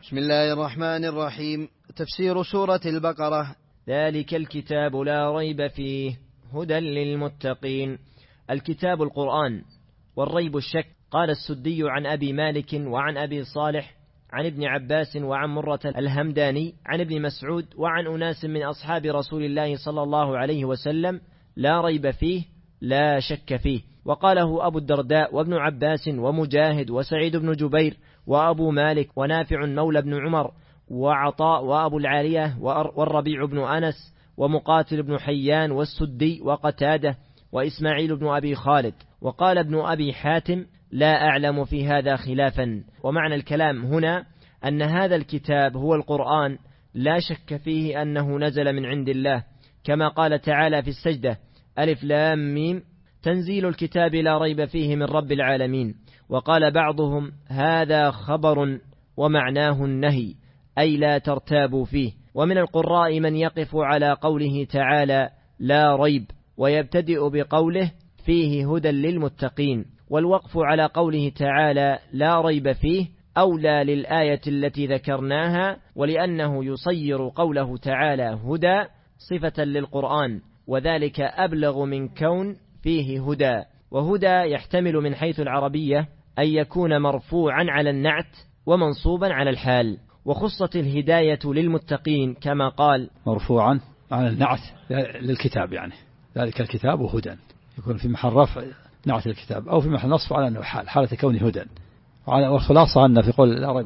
بسم الله الرحمن الرحيم. تفسير سورة البقرة. ذلك الكتاب لا ريب فيه هدى للمتقين. الكتاب القرآن، والريب الشك. قال السدي عن أبي مالك وعن أبي صالح عن ابن عباس وعن مرة الهمداني عن ابن مسعود وعن أناس من أصحاب رسول الله صلى الله عليه وسلم: لا ريب فيه لا شك فيه. وقاله أبو الدرداء وابن عباس ومجاهد وسعيد بن جبير وأبو مالك ونافع مولى بن عمر وعطاء وأبو العالية والربيع بن أنس ومقاتل بن حيان والسدي وقتادة وإسماعيل بن أبي خالد. وقال ابن أبي حاتم: لا أعلم في هذا خلافا. ومعنى الكلام هنا أن هذا الكتاب هو القرآن، لا شك فيه أنه نزل من عند الله، كما قال تعالى في السجدة: ألف لام ميم تنزيل الكتاب لا ريب فيه من رب العالمين. وقال بعضهم: هذا خبر ومعناه النهي، أي لا ترتابوا فيه. ومن القراء من يقف على قوله تعالى لا ريب ويبتدئ بقوله فيه هدى للمتقين، والوقف على قوله تعالى لا ريب فيه أولى للآية التي ذكرناها، ولأنه يصير قوله تعالى هدى صفة للقرآن، وذلك أبلغ من كون فيه هدى. وهدى يحتمل من حيث العربية أن يكون مرفوعا على النعت ومنصوبا على الحال. وخصت الهداية للمتقين كما قال مرفوعا على النعت للكتاب، يعني ذلك الكتاب هدى، يكون في محل رفع نعت الكتاب أو في محل نصب على أنه حالة كونه هدى. والخلاصة أن في قول لا ريب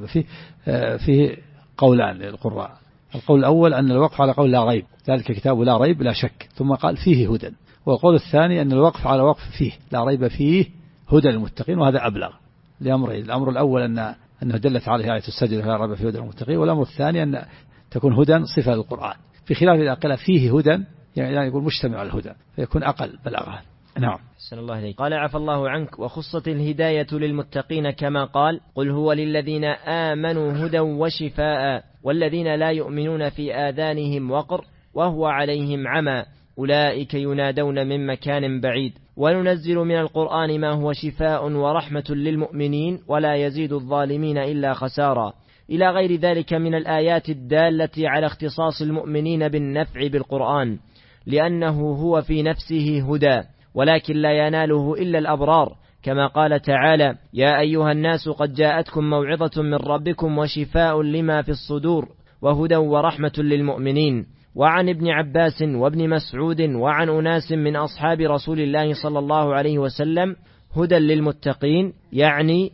فيه قولان للقراء. القول الأول أن الوقف على قول لا ريب، ذلك الكتاب لا ريب لا شك، ثم قال فيه هدى. والقول الثاني أن الوقف على وقف فيه لا ريب فيه هدى للمتقين، وهذا أبلغ لأمرين: الأمر الأول أنه دلت عليه آية السجدة لا ريب فيه هدى للمتقين، والأمر الثاني أن تكون هدى صفة للقرآن، في خلاف إذا قال فيه هدى يعني يقول مجتمع الهدى فيكون أقل بلاغة. نعم. أحسن الله عليك. قال عفى الله عنك: وخصت الهداية للمتقين كما قال: قل هو للذين آمنوا هدى وشفاء والذين لا يؤمنون في آذانهم وقر وهو عليهم عمى أولئك ينادون من مكان بعيد. وننزل من القرآن ما هو شفاء ورحمة للمؤمنين ولا يزيد الظالمين إلا خسارا، إلى غير ذلك من الآيات الدالة على اختصاص المؤمنين بالنفع بالقرآن، لأنه هو في نفسه هدى، ولكن لا يناله إلا الأبرار، كما قال تعالى: يا أيها الناس قد جاءتكم موعظة من ربكم وشفاء لما في الصدور وهدى ورحمة للمؤمنين. وعن ابن عباس وابن مسعود وعن أناس من أصحاب رسول الله صلى الله عليه وسلم هدى للمتقين، يعني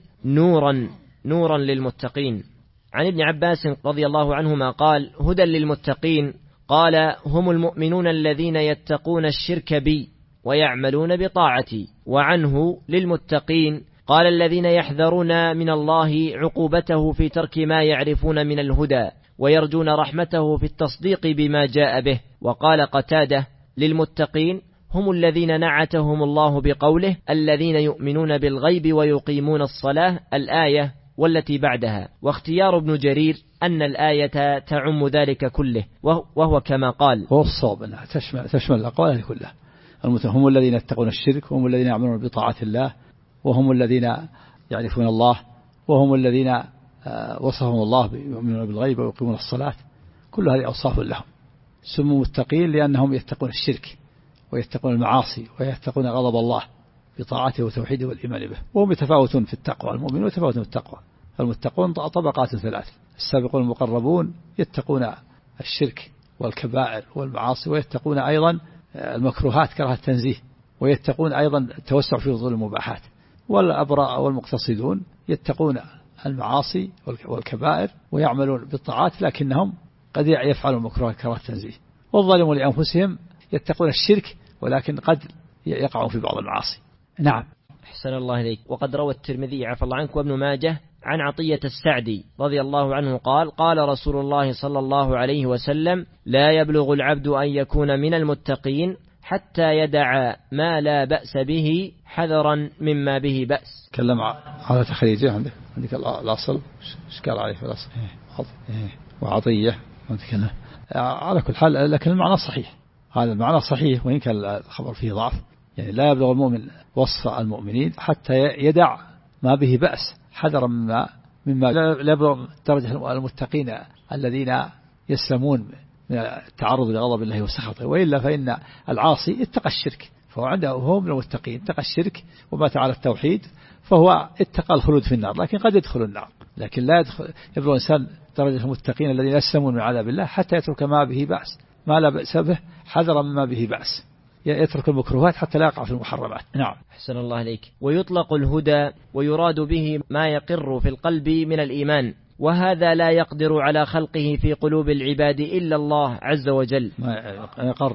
نورا للمتقين. عن ابن عباس رضي الله عنهما قال: هدى للمتقين، قال: هم المؤمنون الذين يتقون الشرك بي ويعملون بطاعتي. وعنه للمتقين قال: الذين يحذرون من الله عقوبته في ترك ما يعرفون من الهدى ويرجون رحمته في التصديق بما جاء به. وقال قتادة: للمتقين هم الذين نعتهم الله بقوله: الذين يؤمنون بالغيب ويقيمون الصلاة، الآية والتي بعدها. واختيار ابن جرير أن الآية تعم ذلك كله، وهو كما قال. هو الصواب أنها تشمل الأقوال كلها. هم الذين يتقون الشرك، وهم الذين يعملون بطاعة الله، وهم الذين يعرفون الله، وهم الذين وصفهم الله يؤمنون بالغيب ويقيمون الصلاة. كل هذه أوصاف لهم. سموا متقين لأنهم يتقون الشرك ويتقون المعاصي ويتقون غضب الله بطاعته وتوحيده والإيمان به. وهم يتفاوتون في التقوى، المؤمنون يتفاوتون في التقوى. المتقون طبقات ثلاث: السابقون المقربون يتقون الشرك والكبائر والمعاصي، ويتقون أيضا المكروهات كراهة التنزيه، ويتقون أيضا التوسع في فضول المباحات. والأبراء والمقتصدون يتقون المعاصي والكبائر ويعملون بالطاعات، لكنهم قد يفعلون المكروهات كراهة التنزيه. والظالمون لأنفسهم يتقون الشرك ولكن قد يقعون في بعض المعاصي. نعم. أحسن الله إليك. وقد روى الترمذي عفى الله عنك وابن ماجه عن عطية السعدي رضي الله عنه قال: قال رسول الله صلى الله عليه وسلم: لا يبلغ العبد أن يكون من المتقين حتى يدع ما لا بأس به حذرا مما به بأس. تكلم على تخريجه عندك الأصل إشكال عليه في الأصل وعطية على كل حال، لكن المعنى صحيح. هذا المعنى صحيح وإن كان الخبر فيه ضعف. يعني لا يبلغ المؤمن وصف المؤمنين حتى يدع ما به بأس حذرا مما مما لا يبلغ درجة المتقين الذين يسلمون من التعرض لغضب الله وسخطه، وإلا فإن العاصي اتقى الشرك، فهو عنده هو من المتقين، اتقى الشرك ومات على التوحيد فهو اتقى الخلود في النار، لكن قد يدخل النار، لكن لا يبلغ الإنسان درجة المتقين الذين يسلمون من عذاب الله حتى يترك ما به بأس، ما لا بأس به حذرا مما به بأس، يترك المكروهات حتى لا يقع في المحرمات. نعم. أحسن الله عليك. ويطلق الهدى ويراد به ما يقر في القلب من الإيمان، وهذا لا يقدر على خلقه في قلوب العباد إلا الله عز وجل. ما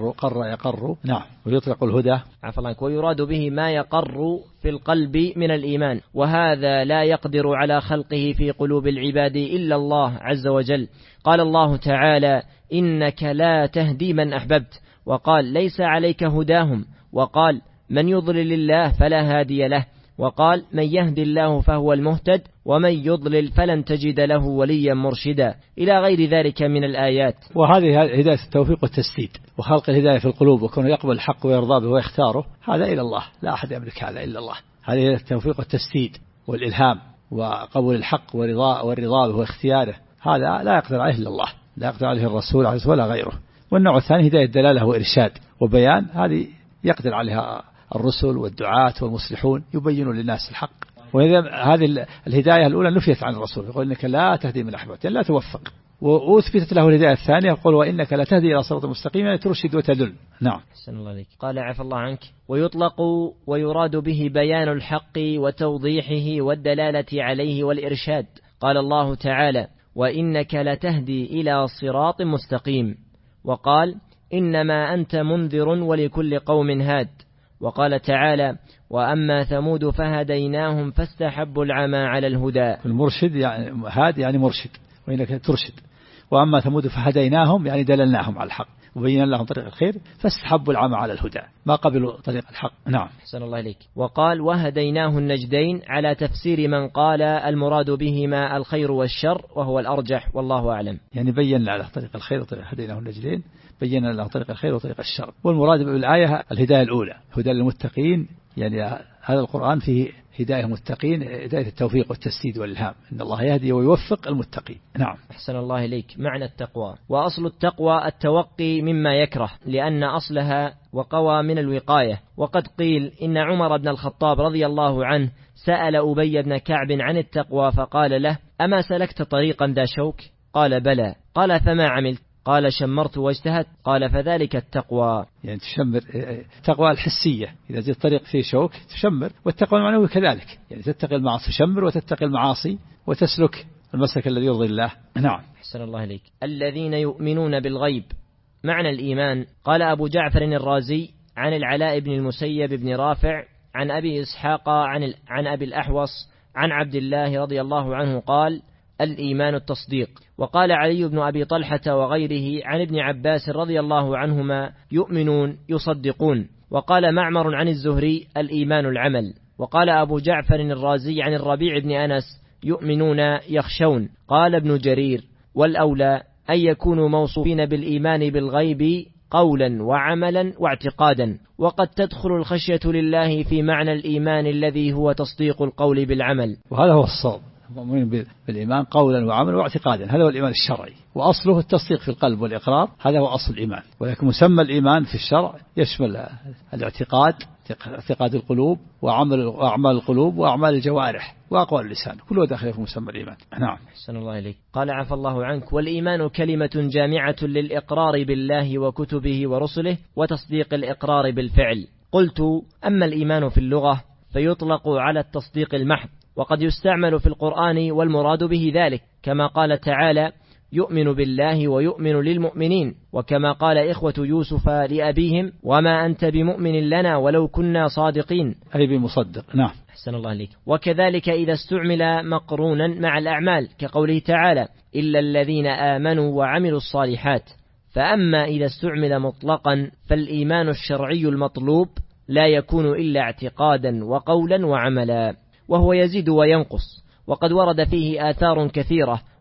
يقر. نعم. ويطلق الهدى عفوا الله. ويراد به ما يقر في القلب من الإيمان، وهذا لا يقدر على خلقه في قلوب العباد إلا الله عز وجل. قال الله تعالى: إنك لا تهدي من أحببت، وقال: ليس عليك هداهم، وقال: من يضلل الله فلا هادي له، وقال: من يهدي الله فهو المهتد، ومن يضلل فلن تجد له وليا مرشدا، إلى غير ذلك من الآيات. وهذه هداية التوفيق والتسديد، وخلق الهداية في القلوب وكونه يقبل الحق ويرضى به ويختاره، هذا إلى الله، لا أحد يملك هذا إلا الله. هذه التوفيق والتسديد والإلهام وقبول الحق والرضا به واختياره، هذا لا يقدر عليه إلا الله، لا يقدر عليه الرسول عليه ولا غيره. والنوع الثاني هداية دلالة وإرشاد وبيان، هذه يقدر عليها الرسل والدعاة والمصلحون، يبينون للناس الحق. وإذا هذه الهداية الأولى نفيت عن الرسول، يقول إنك لا تهدي من أحببت، لا توفق، وأثبتت له الهداية الثانية، يقول وإنك لا تهدي إلى صراط مستقيم، يعني ترشد وتدل. نعم. أحسن الله عليك. قال: عفى الله عنك. ويطلق ويراد به بيان الحق وتوضيحه والدلالة عليه والإرشاد. قال الله تعالى: وإنك لتهدي إلى صراط مستقيم، وقال: إنما أنت منذر ولكل قوم هاد، وقال تعالى: وأما ثمود فهديناهم فاستحبوا العمى على الهدى. المرشد يعني هاد يعني مرشد، وإنك ترشد. وأما ثمود فهديناهم يعني دللناهم على الحق وبينا لهم طريق الخير، فاستحبوا العمى على الهدى، ما قبلوا طريق الحق. نعم. أحسن الله إليك. وقال: وهديناه النجدين، على تفسير من قال المراد بهما الخير والشر، وهو الأرجح والله أعلم. يعني بينا على طريق الخير وطريق هديناه النجدين، بينا له طريق الخير وطريق الشر. والمراد بالآية الهداية الأولى، هدى للمتقين، يعني هذا القرآن فيه هداية المتقين، هداية التوفيق والتسديد والإلهام، إن الله يهدي ويوفق المتقين. نعم. أحسن الله إليك. معنى التقوى. وأصل التقوى التوقي مما يكره، لأن أصلها وقوى من الوقاية. وقد قيل إن عمر بن الخطاب رضي الله عنه سأل أبي بن كعب عن التقوى فقال له: أما سلكت طريقا ذا شوك؟ قال: بلى. قال: فما عملت؟ قال: شمرت واجتهدت. قال: فذلك التقوى. يعني تشمر، التقوى الحسية إذا جاء الطريق فيه شوك تشمر، والتقوى المعنوي كذلك، يعني تتقي المعاصي، تشمر وتتقي المعاصي وتسلك المسلك الذي يرضي الله. نعم. أحسن الله إليك. الذين يؤمنون بالغيب. معنى الإيمان. قال أبو جعفر الرازي عن العلاء بن المسيب بن رافع عن أبي إسحاق عن أبي الأحوص عن عبد الله رضي الله عنه قال: الإيمان التصديق. وقال علي بن أبي طلحة وغيره عن ابن عباس رضي الله عنهما: يؤمنون يصدقون. وقال معمر عن الزهري: الإيمان العمل. وقال أبو جعفر الرازي عن الربيع بن أنس: يؤمنون يخشون. قال ابن جرير: والأولى أن يكونوا موصوفين بالإيمان بالغيب قولا وعملا واعتقادا، وقد تدخل الخشية لله في معنى الإيمان الذي هو تصديق القول بالعمل. وهذا هو الصواب، مؤمن بالإيمان قولا وعملا واعتقادا، هذا هو الإيمان الشرعي، وأصله التصديق في القلب والإقرار، هذا هو أصل الإيمان. ولكن مسمى الإيمان في الشرع يشمل الاعتقاد، اعتقاد القلوب وأعمال القلوب وأعمال الجوارح وأقوال اللسان، كله داخل في مسمى الإيمان. نعم. أحسن الله إليك. قال: عفى الله عنك. والإيمان كلمة جامعة للإقرار بالله وكتبه ورسله، وتصديق الإقرار بالفعل. قلت: أما الإيمان في اللغة فيطلق على التصديق المحض، وقد يستعمل في القرآن والمراد به ذلك، كما قال تعالى: يؤمن بالله ويؤمن للمؤمنين، وكما قال إخوة يوسف لأبيهم: وما أنت بمؤمن لنا ولو كنا صادقين، أي بمصدق. نعم. أحسن الله عليك. وكذلك إذا استعمل مقرونا مع الأعمال، كقوله تعالى: إلا الذين آمنوا وعملوا الصالحات. فأما إذا استعمل مطلقا فالإيمان الشرعي المطلوب لا يكون إلا اعتقادا وقولا وعملا، وهو يزيد وينقص، وقد ورد فيه آثار كثيرة،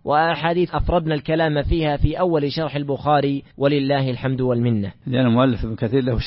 وأحاديث أفردنا الكلام فيها في أول شرح البخاري ولله الحمد والمنة. لأن المؤلف ابن كثير له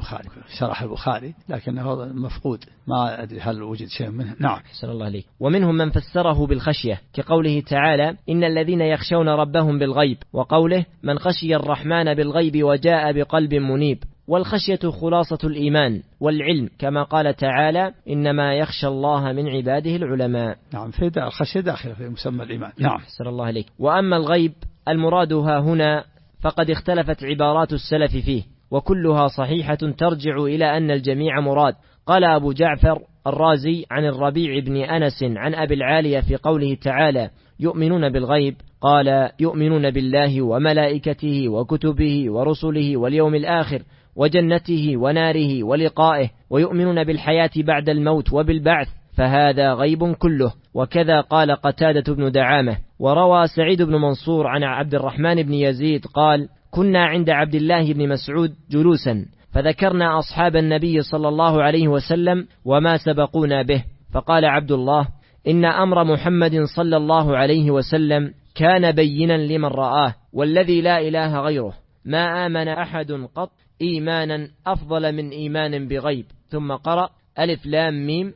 شرح البخاري لكنه مفقود، ما أدري هل وجد شيء منه. نعم. أحسن الله عليك. ومنهم من فسره بالخشية كقوله تعالى إن الذين يخشون ربهم بالغيب، وقوله من خشي الرحمن بالغيب وجاء بقلب منيب. والخشية خلاصة الإيمان والعلم كما قال تعالى إنما يخشى الله من عباده العلماء. نعم، في الخشية داخلة في مسمى الإيمان. نعم. أحسن الله عليك. وأما الغيب المرادها هنا فقد اختلفت عبارات السلف فيه، وكلها صحيحة ترجع إلى أن الجميع مراد. قال أبو جعفر الرازي عن الربيع بن أنس عن أبي العالية في قوله تعالى يؤمنون بالغيب، قال يؤمنون بالله وملائكته وكتبه ورسله واليوم الآخر وجنته وناره ولقائه، ويؤمنون بالحياة بعد الموت وبالبعث، فهذا غيب كله. وكذا قال قتادة بن دعامة. وروى سعيد بن منصور عن عبد الرحمن بن يزيد قال كنا عند عبد الله بن مسعود جلوسا فذكرنا أصحاب النبي صلى الله عليه وسلم وما سبقونا به، فقال عبد الله إن أمر محمد صلى الله عليه وسلم كان بينا لمن رآه، والذي لا إله غيره ما آمن أحد قط إيمانا أفضل من إيمان بغيب. ثم قرأ ألف لام ميم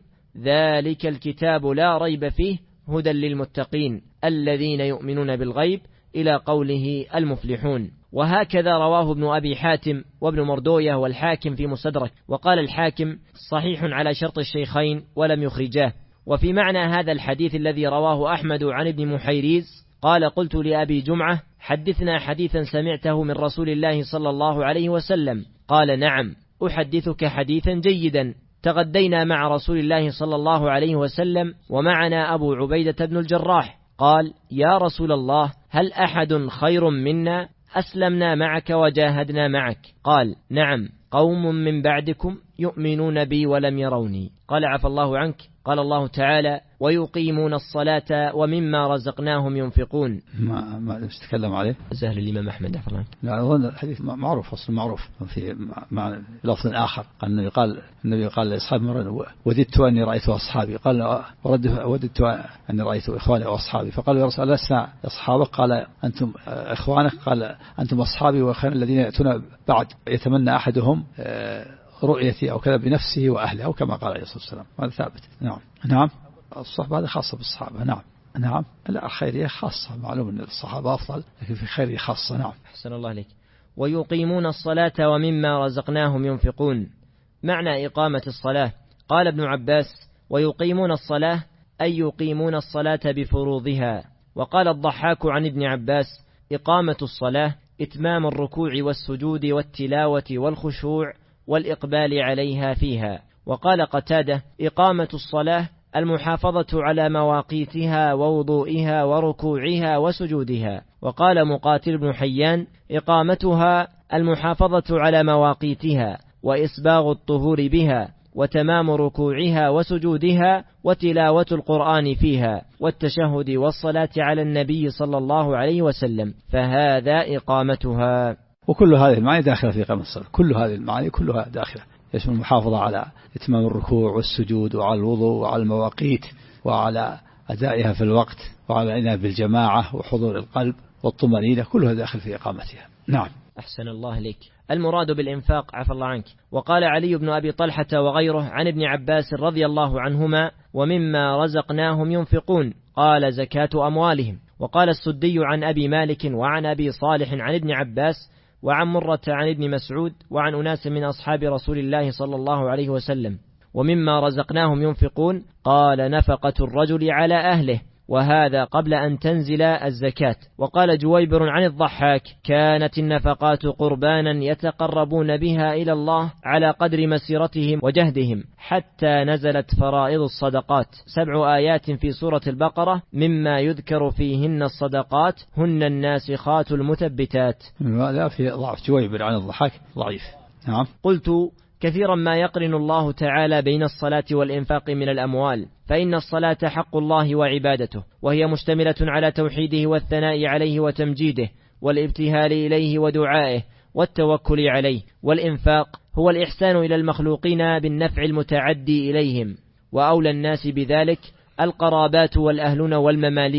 ذلك الكتاب لا ريب فيه هدى للمتقين الذين يؤمنون بالغيب إلى قوله المفلحون. وهكذا رواه ابن أبي حاتم وابن مردوية والحاكم في مستدرك، وقال الحاكم صحيح على شرط الشيخين ولم يخرجاه. وفي معنى هذا الحديث الذي رواه أحمد عن ابن محيريز قال قلت لأبي جمعة حدثنا حديثا سمعته من رسول الله صلى الله عليه وسلم، قال نعم أحدثك حديثا جيدا تغدينا مع رسول الله صلى الله عليه وسلم ومعنا أبو عبيدة بن الجراح، قال يا رسول الله هل أحد خير منا أسلمنا معك وجاهدنا معك؟ قال نعم قوم من بعدكم يؤمنون بي ولم يروني. قال عفى الله عنك. قال الله تعالى ويقيمون الصلاة ومما رزقناهم ينفقون. ما تتكلم عليه سهل الإمام أحمد عفى الله عنك. لا هو الحديث معروف، أصل معروف في مع لفظ آخر. النبي قال لأصحابه مرة وددت أني رأيت أصحابي، قال وددت أني رأيت إخواني وأصحابي، فقالوا يا رسول الله لسنا أصحابك؟ قال أنتم إخوانك، قال أنتم أصحابي وخير الذين يأتون بعد يتمنى أحدهم رؤيتي أو كذا بنفسه وأهله، أو كما قال عليه الصلاة والسلام. هذا ثابت. نعم الصحبة هذا خاصة بالصحابة. نعم لا الخيرية خاصة، معلوم أن الصحابة أفضل لكن في خيرية خاصة. نعم. أحسن الله عليك. ويقيمون الصلاة ومما رزقناهم ينفقون. معنى إقامة الصلاة قال ابن عباس ويقيمون الصلاة أي يقيمون الصلاة بفروضها. وقال الضحاك عن ابن عباس إقامة الصلاة إتمام الركوع والسجود والتلاوة والخشوع والإقبال عليها فيها. وقال قتادة إقامة الصلاة المحافظة على مواقيتها ووضوئها وركوعها وسجودها. وقال مقاتل بن حيان إقامتها المحافظة على مواقيتها وإسباغ الطهور بها وتمام ركوعها وسجودها وتلاوة القرآن فيها والتشهد والصلاة على النبي صلى الله عليه وسلم، فهذا إقامتها. وكل هذه المعاني داخلة في إقامة الصلاة، كل هذه المعاني كلها داخلة، يشمل المحافظة على إتمام الركوع والسجود وعلى الوضوء وعلى المواقيت وعلى أدائها في الوقت وعلى العناية بالجماعة وحضور القلب والطمأنينة، كلها داخل في إقامتها. نعم. أحسن الله لك. المراد بالإنفاق عفى الله عنك. وقال علي بن أبي طلحة وغيره عن ابن عباس رضي الله عنهما ومما رزقناهم ينفقون، قال زكاة أموالهم. وقال السدي عن أبي مالك وعن أبي صالح عن ابن عباس وعن مرة عن ابن مسعود وعن أناس من أصحاب رسول الله صلى الله عليه وسلم ومما رزقناهم ينفقون، قال نفقة الرجل على أهله، وهذا قبل أن تنزل الزكاة. وقال جويبر عن الضحاك كانت النفقات قربانا يتقربون بها إلى الله على قدر مسيرتهم وجهدهم حتى نزلت فرائض الصدقات 7 آيات في سورة البقرة مما يذكر فيهن الصدقات هن الناسخات المثبتات. لا في ضعف جويبر عن الضحاك ضعيف. نعم. قلت كثيرا ما يقرن الله تعالى بين الصلاة والإنفاق من الأموال، فإن الصلاة حق الله وعبادته، وهي مشتملة على توحيده والثناء عليه وتمجيده والابتهال إليه ودعائه والتوكل عليه. والإنفاق هو الإحسان إلى المخلوقين بالنفع المتعدي إليهم، وأولى الناس بذلك القرابات والأهلون والمماليك،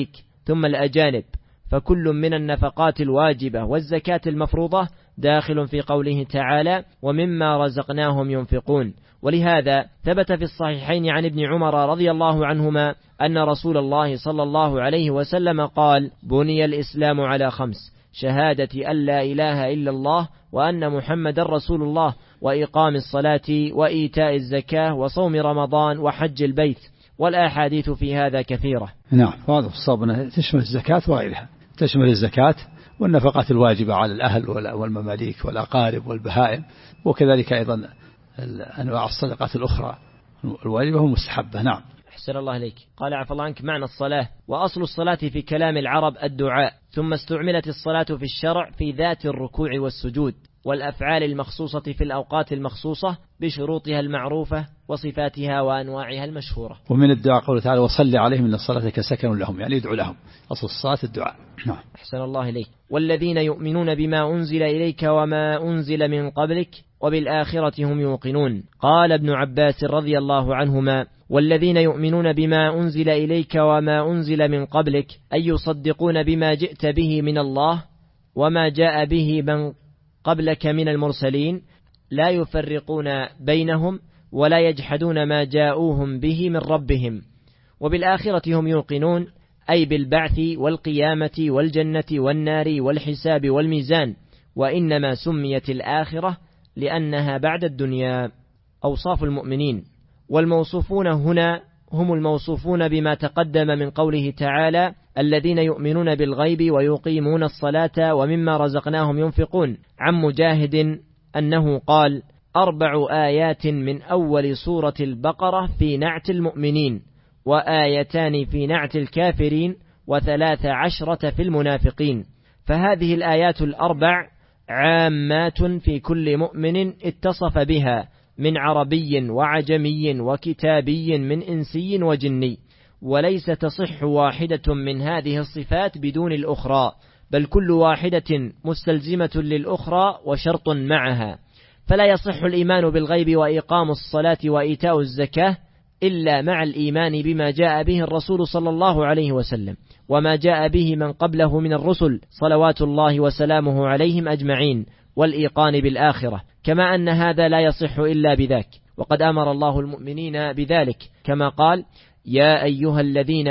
ثم الأجانب، فكل من النفقات الواجبة والزكاة المفروضة داخل في قوله تعالى ومما رزقناهم ينفقون. ولهذا ثبت في الصحيحين عن ابن عمر رضي الله عنهما أن رسول الله صلى الله عليه وسلم قال بني الإسلام على 5: شهادة أن لا إله إلا الله وأن محمد رسول الله، وإقام الصلاة وإيتاء الزكاة وصوم رمضان وحج البيت. والأحاديث في هذا كثيرة. نعم، هذا الصواب تشمل الزكاة وغيرها، تشمل الزكاة والنفقات الواجبة على الأهل والمماليك والأقارب والبهائم، وكذلك أيضا أنواع الصدقات الأخرى الواجبة والمستحبة. نعم. أحسن الله إليك. قال عفى الله عنك: معنى الصلاة: وأصل الصلاة في كلام العرب الدعاء، ثم استعملت الصلاة في الشرع في ذات الركوع والسجود والأفعال المخصوصة في الأوقات المخصوصة بشروطها المعروفة وصفاتها وأنواعها المشهورة. ومن الدعاء قوله تعالى وصل عليهم إن صلاتك سكن لهم، يعني يدعو لهم. أصل الصلاة الدعاء. نعم. أحسن الله إليك. والذين يؤمنون بما أنزل إليك وما أنزل من قبلك وبالآخرة هم يوقنون. قال ابن عباس رضي الله عنهما: والذين يؤمنون بما أنزل إليك وما أنزل من قبلك أي يصدقون بما جئت به من الله وما جاء به من قبلك من المرسلين، لا يفرقون بينهم ولا يجحدون ما جاءوهم به من ربهم، وبالآخرة هم يوقنون، أي بالبعث والقيامة والجنة والنار والحساب والميزان، وإنما سميت الآخرة لأنها بعد الدنيا. أوصاف المؤمنين. والموصوفون هنا هم الموصوفون بما تقدم من قوله تعالى الذين يؤمنون بالغيب ويقيمون الصلاة ومما رزقناهم ينفقون. عن مجاهد أنه قال: 4 آيات من أول سورة البقرة في نعت المؤمنين، وآيتان في نعت الكافرين، و13 في المنافقين. فهذه الآيات 4 عامات في كل مؤمن اتصف بها من عربي وعجمي وكتابي من إنسي وجني، وليس تصح واحدة من هذه الصفات بدون الأخرى، بل كل واحدة مستلزمة للأخرى وشرط معها. فلا يصح الإيمان بالغيب وإقام الصلاة وإيتاء الزكاة إلا مع الإيمان بما جاء به الرسول صلى الله عليه وسلم وما جاء به من قبله من الرسل صلوات الله وسلامه عليهم أجمعين، والإيقان بالآخرة، كما أن هذا لا يصح إلا بذاك. وقد أمر الله المؤمنين بذلك كما قال: يا أيها الذين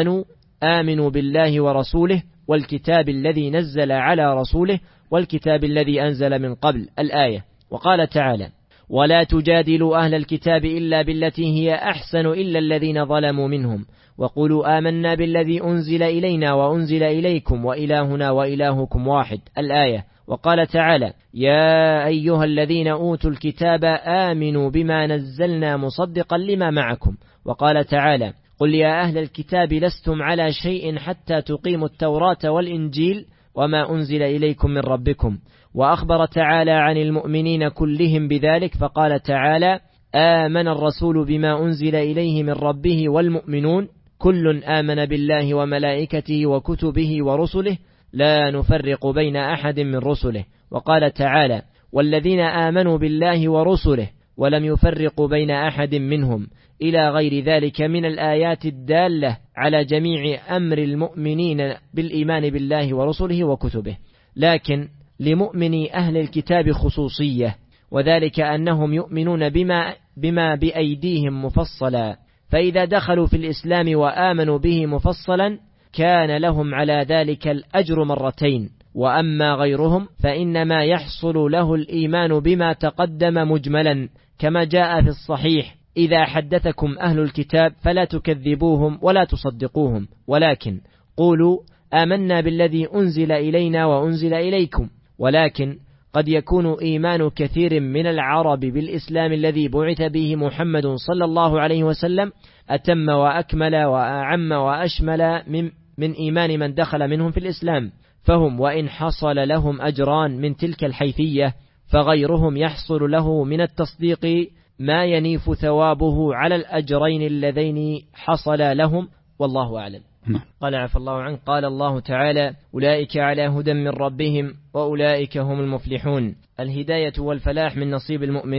آمنوا بالله ورسوله والكتاب الذي نزل على رسوله والكتاب الذي أنزل من قبل، الآية. وقال تعالى: ولا تجادلوا أهل الكتاب إلا بالتي هي أحسن إلا الذين ظلموا منهم وقولوا آمنا بالذي أنزل إلينا وأنزل إليكم وإلهنا وإلهكم واحد، الآية. وقال تعالى: يا أيها الذين أوتوا الكتاب آمنوا بما نزلنا مصدقا لما معكم. وقال تعالى: قل يا أهل الكتاب لستم على شيء حتى تقيموا التوراة والإنجيل وما أنزل إليكم من ربكم. وأخبر تعالى عن المؤمنين كلهم بذلك فقال تعالى: آمن الرسول بما أنزل إليه من ربه والمؤمنون كل آمن بالله وملائكته وكتبه ورسله لا نفرق بين أحد من رسله. وقال تعالى: والذين آمنوا بالله ورسله ولم يفرقوا بين أحد منهم، إلى غير ذلك من الآيات الدالة على جميع أمر المؤمنين بالإيمان بالله ورسله وكتبه. لكن لمؤمني أهل الكتاب خصوصية، وذلك أنهم يؤمنون بما بأيديهم مفصلا، فإذا دخلوا في الإسلام وآمنوا به مفصلا كان لهم على ذلك الأجر مرتين. وأما غيرهم فإنما يحصل له الإيمان بما تقدم مجملا، كما جاء في الصحيح: إذا حدثكم أهل الكتاب فلا تكذبوهم ولا تصدقوهم، ولكن قولوا آمنا بالذي أنزل إلينا وأنزل إليكم. ولكن قد يكون إيمان كثير من العرب بالإسلام الذي بعث به محمد صلى الله عليه وسلم أتم وأكمل وأعم وأشمل من إيمان من دخل منهم في الإسلام، فهم وإن حصل لهم أجران من تلك الحيثية فغيرهم يحصل له من التصديق ما ينيف ثوابه على الأجرين اللذين حصل لهم، والله أعلم. قال عفى الله عنه. قال الله تعالى: أولئك على هدى من ربهم وأولئك هم المفلحون. الهداية والفلاح من نصيب المؤمنين،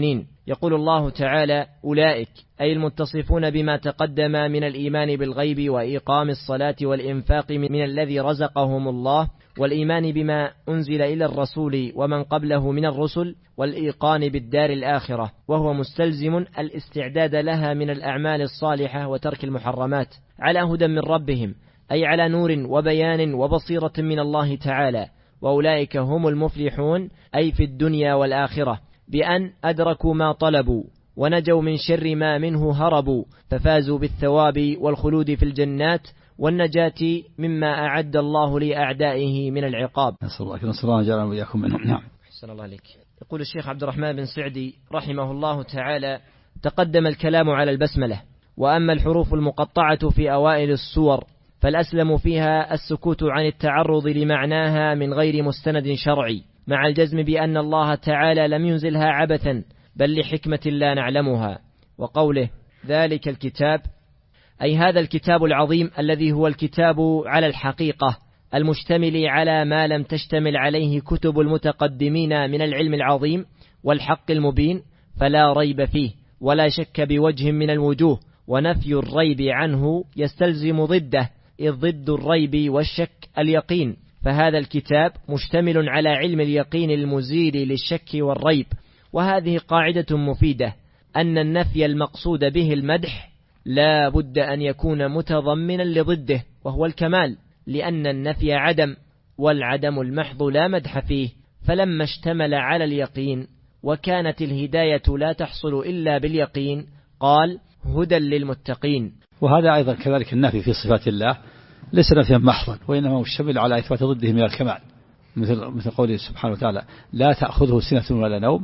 يقول الله تعالى: أولئك أي المتصفون بما تقدم من الإيمان بالغيب وإقام الصلاة والإنفاق من الذي رزقهم الله، والإيمان بما أنزل إلى الرسول ومن قبله من الرسل، والإيقان بالدار الآخرة، وهو مستلزم الاستعداد لها من الأعمال الصالحة وترك المحرمات، على هدى من ربهم، أي على نور وبيان وبصيرة من الله تعالى. وأولئك هم المفلحون أي في الدنيا والآخرة، بأن أدركوا ما طلبوا ونجوا من شر ما منه هربوا، ففازوا بالثواب والخلود في الجنات والنجاة مما أعد الله لأعدائه من العقاب. نسأل الله جعلنا وإياكم منهم. نعم. أحسن الله عليك. يقول الشيخ عبد الرحمن بن سعدي رحمه الله تعالى: تقدم الكلام على البسملة، وأما الحروف المقطعة في أوائل السور فالأسلم فيها السكوت عن التعرض لمعناها من غير مستند شرعي، مع الجزم بأن الله تعالى لم ينزلها عبثا بل لحكمة لا نعلمها. وقوله ذلك الكتاب أي هذا الكتاب العظيم الذي هو الكتاب على الحقيقة المشتمل على ما لم تشتمل عليه كتب المتقدمين من العلم العظيم والحق المبين، فلا ريب فيه ولا شك بوجه من الوجوه، ونفي الريب عنه يستلزم ضده، إذ ضد الريب والشك اليقين، فهذا الكتاب مشتمل على علم اليقين المزيل للشك والريب. وهذه قاعدة مفيدة، أن النفي المقصود به المدح لا بد أن يكون متضمنا لضده وهو الكمال، لأن النفي عدم، والعدم المحض لا مدح فيه، فلما اشتمل على اليقين وكانت الهداية لا تحصل إلا باليقين قال هدى للمتقين. وهذا أيضا كذلك النفي في صفات الله ليس نفيا محضا، وإنما مشتمل على إثبات ضده من الكمال، مثل قوله سبحانه وتعالى: لا تأخذه سنة ولا نوم،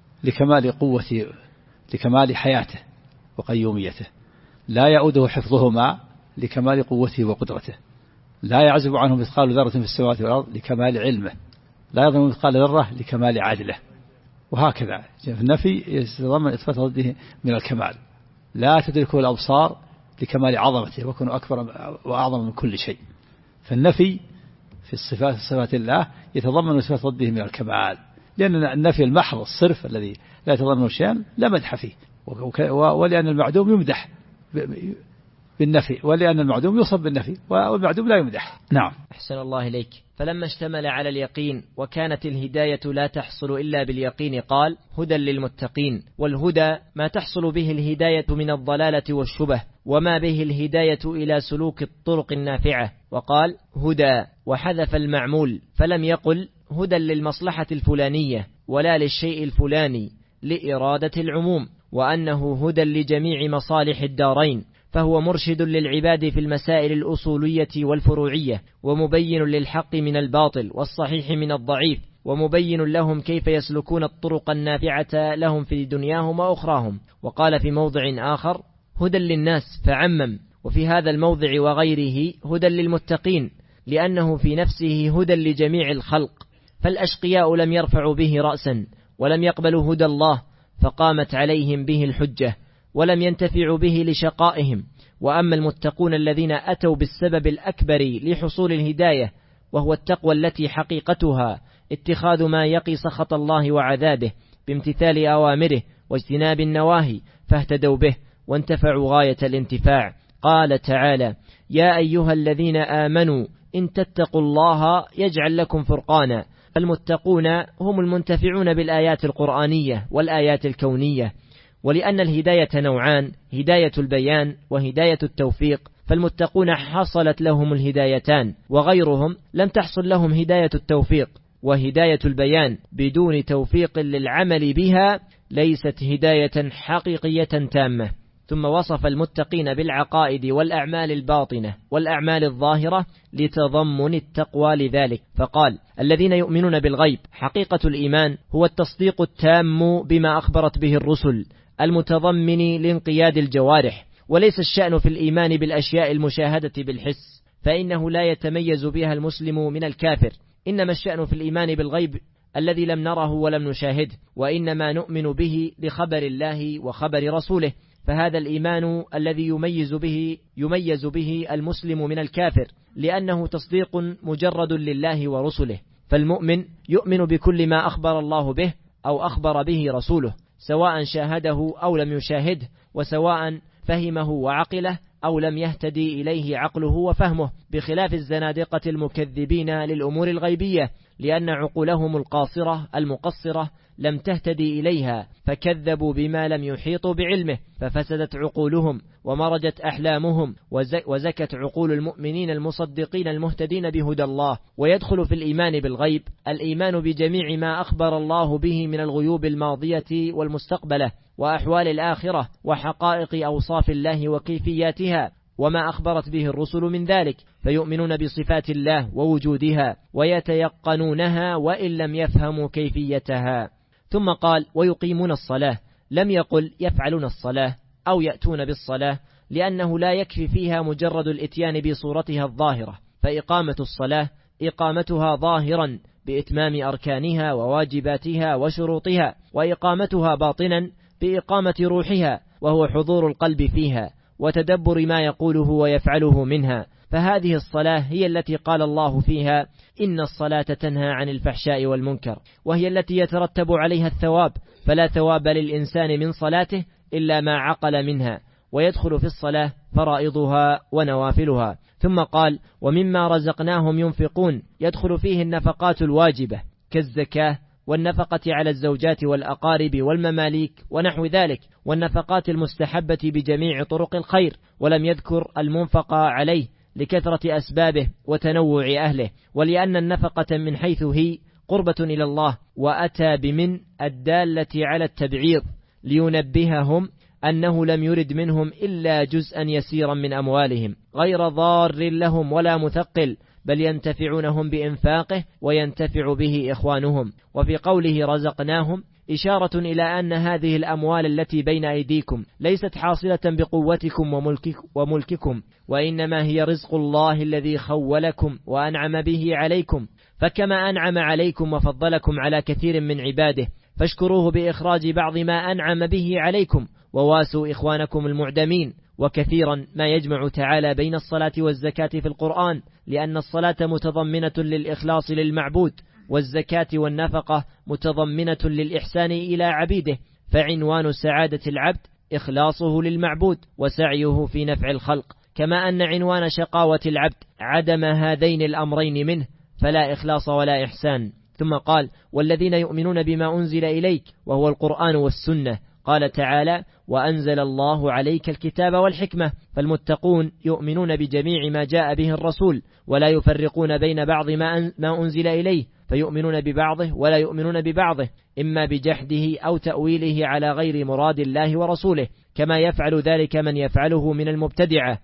لكمال حياته وقيوميته. لا يؤوده حفظهما، لكمال قوته وقدرته. لا يعزب عنه مثقال ذرة في السماوات والأرض، لكمال علمه. لا يظلم مثقال ذرة، لكمال عدله. وهكذا في النفي يتضمن إثبات ضده من الكمال. لا تدركه الأبصار، لكمال عظمته ويكون أكبر وأعظم من كل شيء. فالنفي في صفات الله يتضمن إثبات ضده من الكمال، لأن النفي المحض الصرف الذي لا يتضمن شيئا لا مدح فيه، ولأن المعدوم يمدح بالنفي، ولأن المعدوم يوصف بالنفي والمعدوم لا يمدح. نعم. أحسن الله إليك. فلما اشتمل على اليقين وكانت الهداية لا تحصل إلا باليقين قال هدى للمتقين. والهدى ما تحصل به الهداية من الضلالة والشبه، وما به الهداية إلى سلوك الطرق النافعة. وقال هدى وحذف المعمول، فلم يقل هدى للمصلحة الفلانية ولا للشيء الفلاني لإرادة العموم، وأنه هدى لجميع مصالح الدارين، فهو مرشد للعباد في المسائل الأصولية والفروعية، ومبين للحق من الباطل والصحيح من الضعيف، ومبين لهم كيف يسلكون الطرق النافعة لهم في دنياهم وأخراهم. وقال في موضع آخر هدى للناس فعمم، وفي هذا الموضع وغيره هدى للمتقين، لأنه في نفسه هدى لجميع الخلق. فالأشقياء لم يرفعوا به رأسا ولم يقبلوا هدى الله، فقامت عليهم به الحجة ولم ينتفعوا به لشقائهم. وأما المتقون الذين أتوا بالسبب الأكبر لحصول الهداية، وهو التقوى التي حقيقتها اتخاذ ما يقي سخط الله وعذابه بامتثال أوامره واجتناب النواهي، فاهتدوا به وانتفعوا غاية الانتفاع. قال تعالى يا أيها الذين آمنوا إن تتقوا الله يجعل لكم فرقانا. المتقون هم المنتفعون بالآيات القرآنية والآيات الكونية. ولأن الهداية نوعان، هداية البيان وهداية التوفيق، فالمتقون حصلت لهم الهدايتان، وغيرهم لم تحصل لهم هداية التوفيق. وهداية البيان بدون توفيق للعمل بها ليست هداية حقيقية تامة. ثم وصف المتقين بالعقائد والأعمال الباطنة والأعمال الظاهرة لتضمن التقوى لذلك، فقال الذين يؤمنون بالغيب. حقيقة الإيمان هو التصديق التام بما أخبرت به الرسل المتضمن لانقياد الجوارح، وليس الشأن في الإيمان بالأشياء المشاهدة بالحس، فإنه لا يتميز بها المسلم من الكافر. إنما الشأن في الإيمان بالغيب الذي لم نره ولم نشاهده، وإنما نؤمن به لخبر الله وخبر رسوله، فهذا الإيمان الذي يميز به المسلم من الكافر، لأنه تصديق مجرد لله ورسله. فالمؤمن يؤمن بكل ما أخبر الله به أو أخبر به رسوله، سواء شاهده أو لم يشاهده، وسواء فهمه وعقله أو لم يهتدي إليه عقله وفهمه، بخلاف الزنادقة المكذبين للأمور الغيبية، لأن عقولهم القاصرة المقصرة لم تهتدي إليها، فكذبوا بما لم يحيطوا بعلمه، ففسدت عقولهم ومرجت أحلامهم، وزكت عقول المؤمنين المصدقين المهتدين بهدى الله. ويدخل في الإيمان بالغيب الإيمان بجميع ما أخبر الله به من الغيوب الماضية والمستقبلة، وأحوال الآخرة، وحقائق أوصاف الله وكيفياتها، وما أخبرت به الرسل من ذلك، فيؤمنون بصفات الله ووجودها ويتيقنونها وإن لم يفهموا كيفيتها. ثم قال: ويقيمون الصلاة، لم يقل يفعلون الصلاة أو يأتون بالصلاة، لأنه لا يكفي فيها مجرد الإتيان بصورتها الظاهرة، فإقامة الصلاة إقامتها ظاهرا بإتمام أركانها وواجباتها وشروطها، وإقامتها باطنا بإقامة روحها، وهو حضور القلب فيها وتدبر ما يقوله ويفعله منها. فهذه الصلاة هي التي قال الله فيها: إن الصلاة تنهى عن الفحشاء والمنكر، وهي التي يترتب عليها الثواب، فلا ثواب للإنسان من صلاته إلا ما عقل منها، ويدخل في الصلاة فرائضها ونوافلها. ثم قال: ومما رزقناهم ينفقون، يدخل فيه النفقات الواجبة كالزكاة، والنفقة على الزوجات والأقارب والمماليك ونحو ذلك، والنفقات المستحبة بجميع طرق الخير، ولم يذكر المنفق عليه لكثرة أسبابه وتنوع أهله، ولأن النفقة من حيث هي قربة إلى الله، وأتى بمن الدالة على التبعيض لينبههم أنه لم يرد منهم إلا جزءا يسيرا من أموالهم غير ضار لهم ولا مثقل، بل ينتفعونهم بإنفاقه وينتفع به إخوانهم. وفي قوله رزقناهم إشارة إلى أن هذه الأموال التي بين أيديكم ليست حاصلة بقوتكم وملككم، وإنما هي رزق الله الذي خولكم وأنعم به عليكم، فكما أنعم عليكم وفضلكم على كثير من عباده، فاشكروه بإخراج بعض ما أنعم به عليكم، وواسوا إخوانكم المعدمين. وكثيرا ما يجمع تعالى بين الصلاة والزكاة في القرآن، لأن الصلاة متضمنة للإخلاص للمعبود، والزكاة والنفقة متضمنة للإحسان إلى عبيده، فعنوان سعادة العبد إخلاصه للمعبود وسعيه في نفع الخلق، كما أن عنوان شقاوة العبد عدم هذين الأمرين منه، فلا إخلاص ولا إحسان. ثم قال: والذين يؤمنون بما أنزل إليك وهو القرآن والسنة، قال تعالى: وأنزل الله عليك الكتاب والحكمة. فالمتقون يؤمنون بجميع ما جاء به الرسول، ولا يفرقون بين بعض ما أنزل إليه، فيؤمنون ببعضه ولا يؤمنون ببعضه، إما بجحده أو تأويله على غير مراد الله ورسوله، كما يفعل ذلك من يفعله من المبتدعة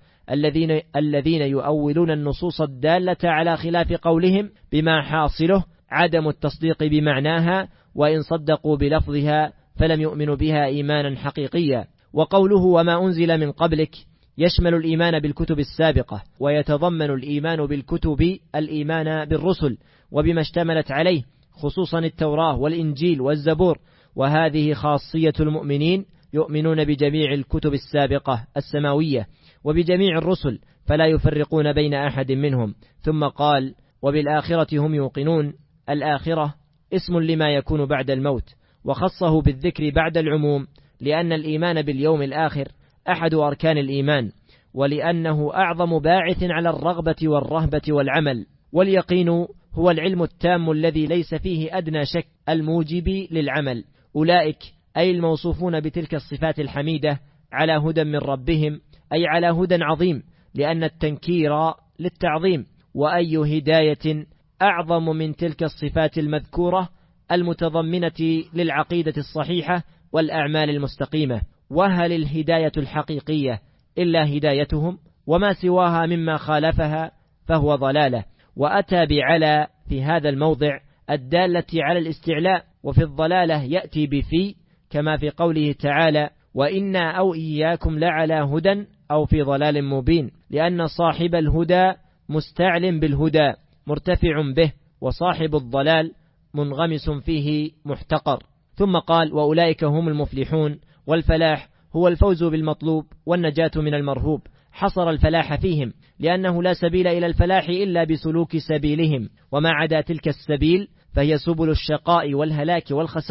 الذين يؤولون النصوص الدالة على خلاف قولهم بما حاصله عدم التصديق بمعناها، وإن صدقوا بلفظها فلم يؤمنوا بها إيمانا حقيقيا. وقوله وما أنزل من قبلك يشمل الإيمان بالكتب السابقة، ويتضمن الإيمان بالكتب الإيمان بالرسل وبما اشتملت عليه، خصوصا التوراة والإنجيل والزبور، وهذه خاصية المؤمنين، يؤمنون بجميع الكتب السابقة السماوية وبجميع الرسل، فلا يفرقون بين أحد منهم. ثم قال: وبالآخرة هم يوقنون. الآخرة اسم لما يكون بعد الموت، وخصه بالذكر بعد العموم، لأن الإيمان باليوم الآخر أحد أركان الإيمان، ولأنه أعظم باعث على الرغبة والرهبة والعمل. واليقين هو العلم التام الذي ليس فيه أدنى شك الموجب للعمل. أولئك أي الموصوفون بتلك الصفات الحميدة على هدى من ربهم، أي على هدى عظيم، لأن التنكير للتعظيم. وأي هداية أعظم من تلك الصفات المذكورة المتضمنة للعقيدة الصحيحة والأعمال المستقيمة؟ وهل الهداية الحقيقية إلا هدايتهم؟ وما سواها مما خالفها فهو ضلالة. وأتى بعلى في هذا الموضع الدالة على الاستعلاء، وفي الضلالة يأتي بفي، كما في قوله تعالى: وإنا أو إياكم لعلى هدى أو في ضلال مبين، لأن صاحب الهدى مستعلم بالهدى مرتفع به، وصاحب الضلال منغمس فيه محتقر. ثم قال: وأولئك هم المفلحون. والفلاح هو الفوز بالمطلوب والنجاة من المرهوب، حصر الفلاح فيهم، لأنه لا سبيل إلى الفلاح إلا بسلوك سبيلهم، وما عدا تلك السبيل فهي سبل الشقاء والهلاك والخسار،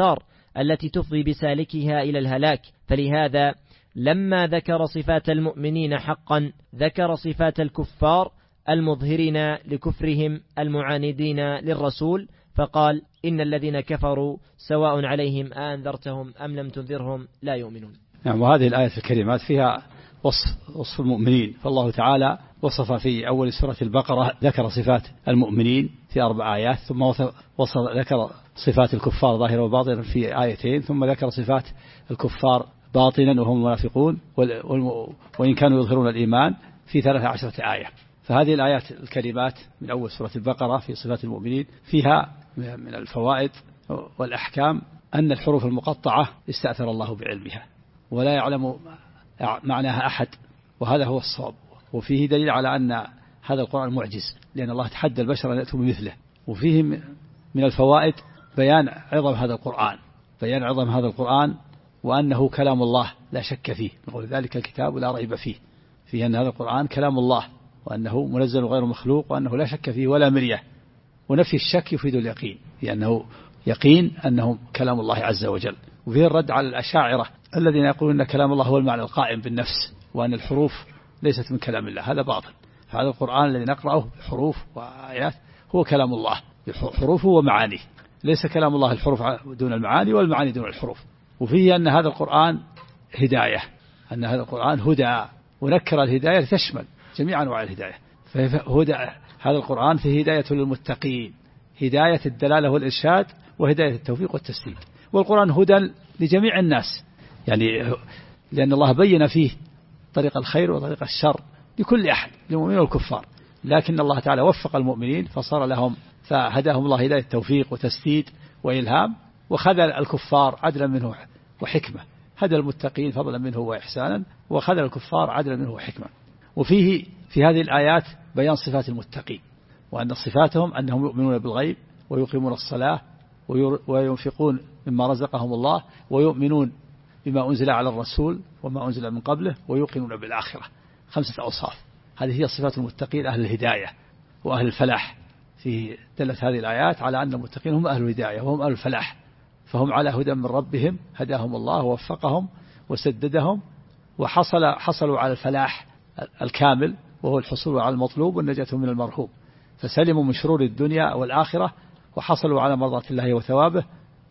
التي تفضي بسالكها إلى الهلاك. فلهذا لما ذكر صفات المؤمنين حقا ذكر صفات الكفار المظهرين لكفرهم المعاندين للرسول، فقال إن الذين كفروا سواء عليهم أنذرتهم أم لم تنذرهم لا يؤمنون. نعم. وهذه الآية الكريمات فيها وصف المؤمنين، فالله تعالى وصف في أول سورة البقرة ذكر صفات المؤمنين في 4 آيات، ثم ذكر صفات الكفار ظاهرا وباطنا في آيتين، ثم ذكر صفات الكفار باطنا وهم المنافقون وإن كانوا يظهرون الإيمان في 13 آية. فهذه الآيات الكريمات من أول سورة البقرة في صفات المؤمنين فيها من الفوائد والأحكام أن الحروف المقطعة استأثر الله بعلمها ولا يعلم معناها أحد، وهذا هو الصواب. وفيه دليل على أن هذا القرآن معجز، لأن الله تحدى البشر أن يأتوا بمثله. وفيه من الفوائد بيان عظم هذا القرآن وأنه كلام الله لا شك فيه، نقول ذلك الكتاب لا ريب فيه أن هذا القرآن كلام الله وأنه منزل غير مخلوق وأنه لا شك فيه ولا مرية. ونفي الشك يفيد اليقين، لأنه يقين أنه كلام الله عز وجل. وفيه الرد على الأشاعرة الذين يقولون أن كلام الله هو المعنى القائم بالنفس وأن الحروف ليست من كلام الله، هذا باطل. هذا القرآن الذي نقرأه بحروف وآيات هو كلام الله بحروفه ومعانيه، ليس كلام الله الحروف دون المعاني والمعاني دون الحروف. وفيه أن هذا القرآن هداية، أن هذا القرآن هدى، ونكر الهداية تشمل جميع أنواع الهداية. فهدى هذا القرآن فيه هداية للمتقين، هداية الدلالة والإرشاد وهداية التوفيق والتسديد. والقرآن هدى لجميع الناس، يعني لأن الله بين فيه طريق الخير وطريق الشر لكل أحد، للمؤمنين والكفار، لكن الله تعالى وفق المؤمنين فهداهم الله هداية التوفيق وتسديد وإلهام، وخذل الكفار عدلا منه وحكمة. هدى المتقين فضلا منه وإحسانا، وخذل الكفار عدلا منه وحكمة. وفيه في هذه الآيات بيان صفات المتقين، وأن صفاتهم أنهم يؤمنون بالغيب ويقيمون الصلاة وينفقون مما رزقهم الله ويؤمنون بما أنزل على الرسول وما أنزل من قبله ويوقنون بالآخرة. 5 أوصاف، هذه هي صفات المتقين أهل الهداية وأهل الفلاح. في دلت هذه الآيات على أن المتقين هم أهل الهداية وهم أهل الفلاح، فهم على هدى من ربهم، هداهم الله ووفقهم وسددهم وحصلوا على الفلاح الكامل، وهو الحصول على المطلوب والنجاة من المرهوب، فسلموا من شرور الدنيا والآخرة وحصلوا على مرضاة الله وثوابه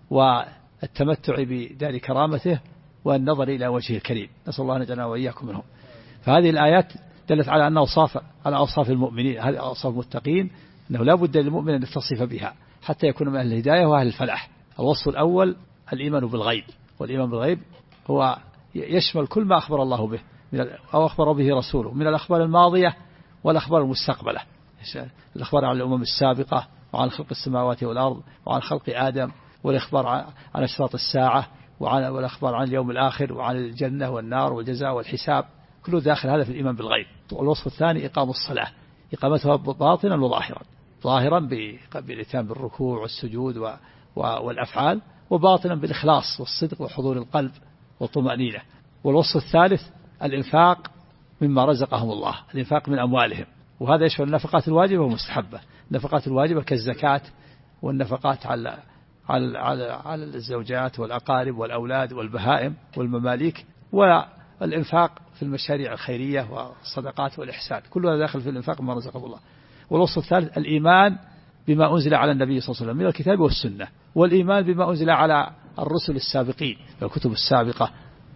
والتمتع بدار كرامته والنظر إلى وجهه الكريم، نسأل الله أن يجعلنا وإياكم منهم. فهذه الآيات دلت على أن أوصاف المؤمنين، هذه أوصاف المتقين، أنه لا بد للمؤمن أن يتصف بها حتى يكون من أهل الهداية وأهل الفلاح. الوصف الأول الإيمان بالغيب، والإيمان بالغيب هو يشمل كل ما أخبر الله به أو أخبر به رسوله من الأخبار الماضية والأخبار المستقبلة، الأخبار عن الأمم السابقة وعن خلق السماوات والأرض وعن خلق آدم، والإخبار عن أشراط الساعة والأخبار عن اليوم الآخر وعن الجنة والنار والجزاء والحساب، كله داخل هذا في الإيمان بالغيب. والوصف الثاني إقام الصلاة، إقامتها باطنا وظاهرا، ظاهرا بالإتيان بالركوع والسجود والأفعال، وباطنا بالإخلاص والصدق وحضور القلب والطمأنينة. والوصف الثالث الإنفاق مما رزقهم الله، الإنفاق من أموالهم، وهذا يشمل النفقات الواجبة والمستحبة. النفقات الواجبة كالزكاة والنفقات على الزوجات والأقارب والأولاد والبهائم والمماليك، والإنفاق في المشاريع الخيرية والصدقات والإحسان، كل هذا داخل في الإنفاق مما رزقهم الله. والوصف الثالث الإيمان بما أنزل على النبي صلى الله عليه وسلم من الكتاب والسنة، والإيمان بما أنزل على الرسل السابقين الكتب السابقة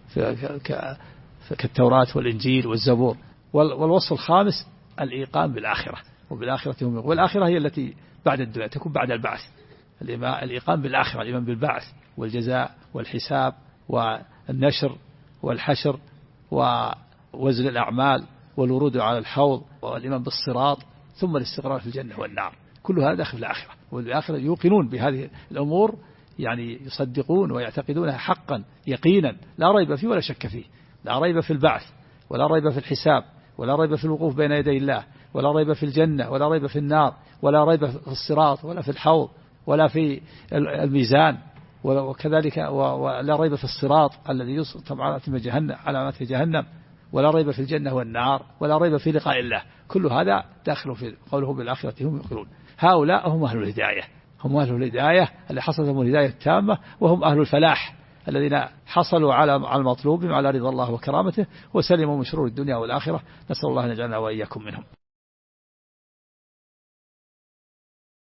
كالتوراة والإنجيل والزبور. والوصف الخامس الإيقان بالآخرة، وبالآخرة هم، والآخرة هي التي بعد الدنيا تكون بعد البعث. الإيقان بالآخرة، الإيمان بالبعث والجزاء والحساب والنشر والحشر ووزن الأعمال والورود على الحوض والإيمان بالصراط، ثم الاستقرار في الجنة والنار، كل هذا داخل في الآخرة. والآخرة يوقنون بهذه الأمور، يعني يصدقون ويعتقدونها حقا يقينا لا ريب فيه ولا شك فيه، لا ريب في البعث ولا ريب في الحساب ولا ريب في الوقوف بين يدي الله ولا ريب في الجنة ولا ريب في النار ولا ريب في الصراط ولا في الحوض ولا في الميزان، وكذلك ولا ريب في الصراط الذي يصطب علامات جهنم، ولا ريب في الجنة والنار، ولا ريب في لقاء الله. كل هذا داخل في قوله بالآخرة هم يوقنون. هؤلاء هم أهل الهداية، هم أهل الهداية اللي حصلت لهم الهداية التامة، وهم أهل الفلاح الذين حصلوا على المطلوب على رضا الله وكرامته، وسلموا من شرور الدنيا والآخرة. نسأل الله أن يجعلنا وإياكم منهم.